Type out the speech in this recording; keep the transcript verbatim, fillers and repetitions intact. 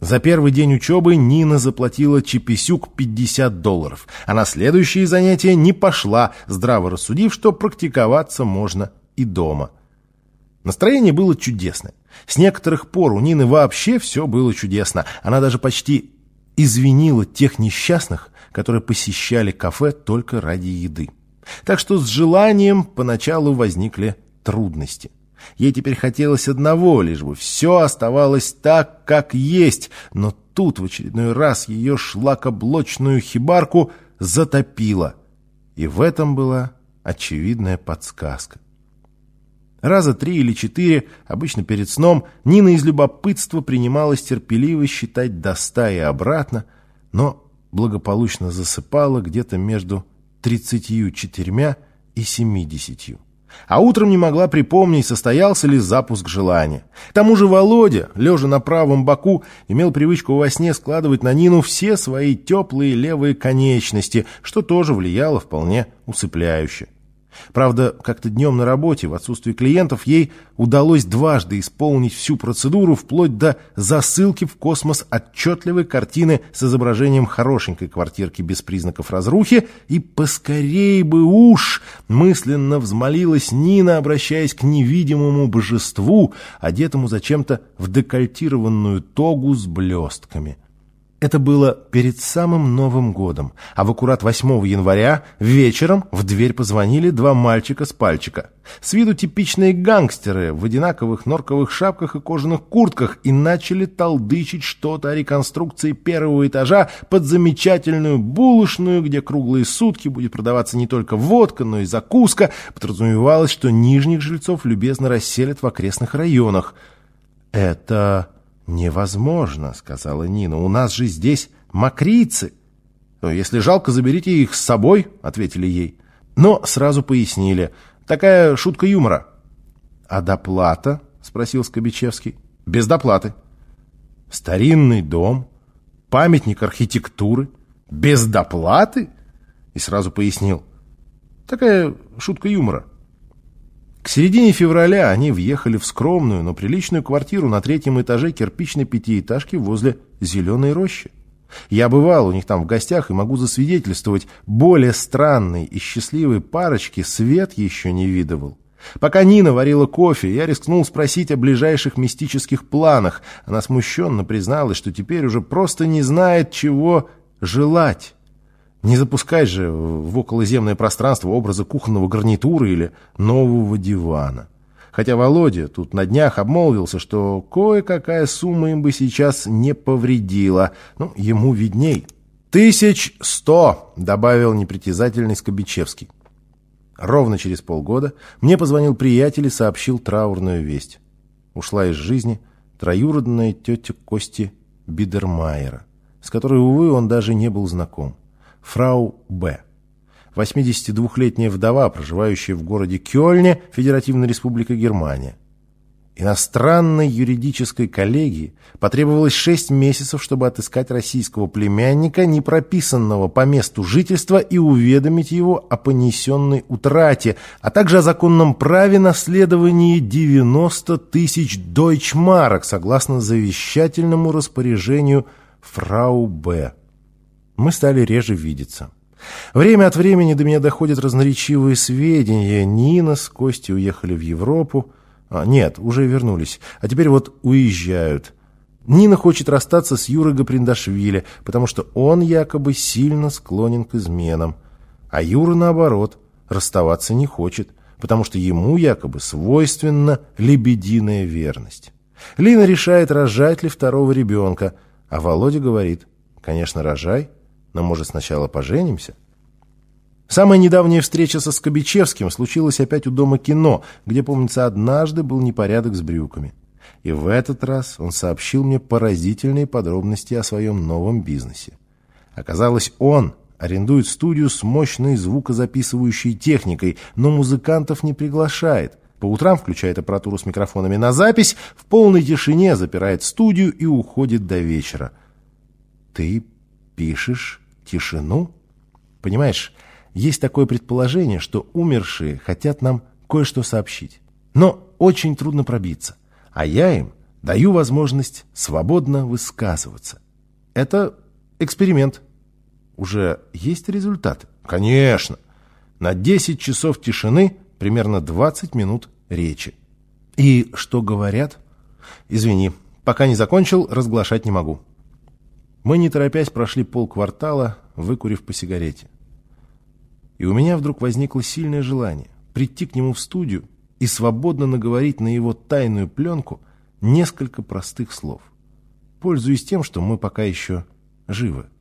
За первый день учебы Нина заплатила Чепесюк пятьдесят долларов, а на следующие занятия не пошла, здраво рассудив, что практиковаться можно и дома. Настроение было чудесное. С некоторых пор у Нины вообще все было чудесно. Она даже почти извинила тех несчастных, которые посещали кафе только ради еды. Так что с желанием поначалу возникли трудности. Ей теперь хотелось одного, лишь бы все оставалось так, как есть, но тут в очередной раз ее шлакоблочную хибарку затопило. И в этом была очевидная подсказка. Раза три или четыре, обычно перед сном, Нина из любопытства принималась терпеливо считать до ста и обратно, но благополучно засыпала где-то между тридцатью четырьмя и семидесятью. А утром не могла припомнить, состоялся ли запуск желания. К тому же Володя, лежа на правом боку, имел привычку во сне складывать на Нину все свои теплые левые конечности, что тоже влияло вполне усыпляюще. Правда, как-то днем на работе, в отсутствие клиентов, ей удалось дважды исполнить всю процедуру, вплоть до засылки в космос отчетливой картины с изображением хорошенькой квартирки без признаков разрухи, и поскорей бы уж мысленно взмолилась Нина, обращаясь к невидимому божеству, одетому зачем-то в декольтированную тогу с блестками. Это было перед самым Новым годом, а в аккурат восьмого января вечером в дверь позвонили два мальчика с пальчика. С виду типичные гангстеры в одинаковых норковых шапках и кожаных куртках и начали толдычить что-то о реконструкции первого этажа под замечательную булочную, где круглые сутки будет продаваться не только водка, но и закуска. Подразумевалось, что нижних жильцов любезно расселят в окрестных районах. Это... «Невозможно», — сказала Нина, — «у нас же здесь мокрицы». «Если жалко, заберите их с собой», — ответили ей. Но сразу пояснили. Такая шутка юмора. «А доплата?» — спросил Скобичевский. «Без доплаты». «Старинный дом, памятник архитектуры. Без доплаты?» И сразу пояснил. «Такая шутка юмора». К середине февраля они въехали в скромную, но приличную квартиру на третьем этаже кирпичной пятиэтажки возле Зеленой рощи. Я бывал у них там в гостях и могу засвидетельствовать, более странной и счастливой парочки свет еще не видывал. Пока Нина варила кофе, я рискнул спросить о ближайших мистических планах. Она смущенно призналась, что теперь уже просто не знает, чего желать. Не запускать же в околоземное пространство образа кухонного гарнитура или нового дивана. Хотя Володя тут на днях обмолвился, что кое-какая сумма им бы сейчас не повредила. Ну, ему видней. «Тысяч сто», — добавил непритязательный Скобичевский. Ровно через полгода мне позвонил приятель и сообщил траурную весть. Ушла из жизни троюродная тетя Кости Бидермайера, с которой, увы, он даже не был знаком. Фрау Б. восьмидесятидвухлетняя вдова, проживающая в городе Кёльне, Федеративная Республика Германия. Иностранной юридической коллегии потребовалось шесть месяцев, чтобы отыскать российского племянника, не прописанного по месту жительства, и уведомить его о понесенной утрате, а также о законном праве наследования девяноста тысяч дойчмарок согласно завещательному распоряжению фрау Б. Мы стали реже видеться. Время от времени до меня доходят разноречивые сведения. Нина с Костей уехали в Европу. А, нет, уже вернулись. А теперь вот уезжают. Нина хочет расстаться с Юрой Гаприндашвили, потому что он якобы сильно склонен к изменам. А Юра, наоборот, расставаться не хочет, потому что ему якобы свойственна лебединая верность. Лина решает, рожать ли второго ребенка, а Володя говорит: «Конечно, рожай, но, может, сначала поженимся?» Самая недавняя встреча со Скобичевским случилась опять у Дома кино, где, помнится, однажды был непорядок с брюками. И в этот раз он сообщил мне поразительные подробности о своем новом бизнесе. Оказалось, он арендует студию с мощной звукозаписывающей техникой, но музыкантов не приглашает. По утрам включает аппаратуру с микрофонами на запись, в полной тишине запирает студию и уходит до вечера. «Ты пишешь тишину?» Понимаешь, есть такое предположение, что умершие хотят нам кое-что сообщить. Но очень трудно пробиться. А я им Даю возможность свободно высказываться. Это эксперимент. Уже есть результаты? Конечно. На десять часов тишины примерно двадцать минут речи. И что говорят? Извини, пока не закончил, разглашать не могу. Мы, не торопясь, прошли полквартала, выкурив по сигарете. И у меня вдруг возникло сильное желание прийти к нему в студию и свободно наговорить на его тайную пленку несколько простых слов, пользуясь тем, что мы пока еще живы.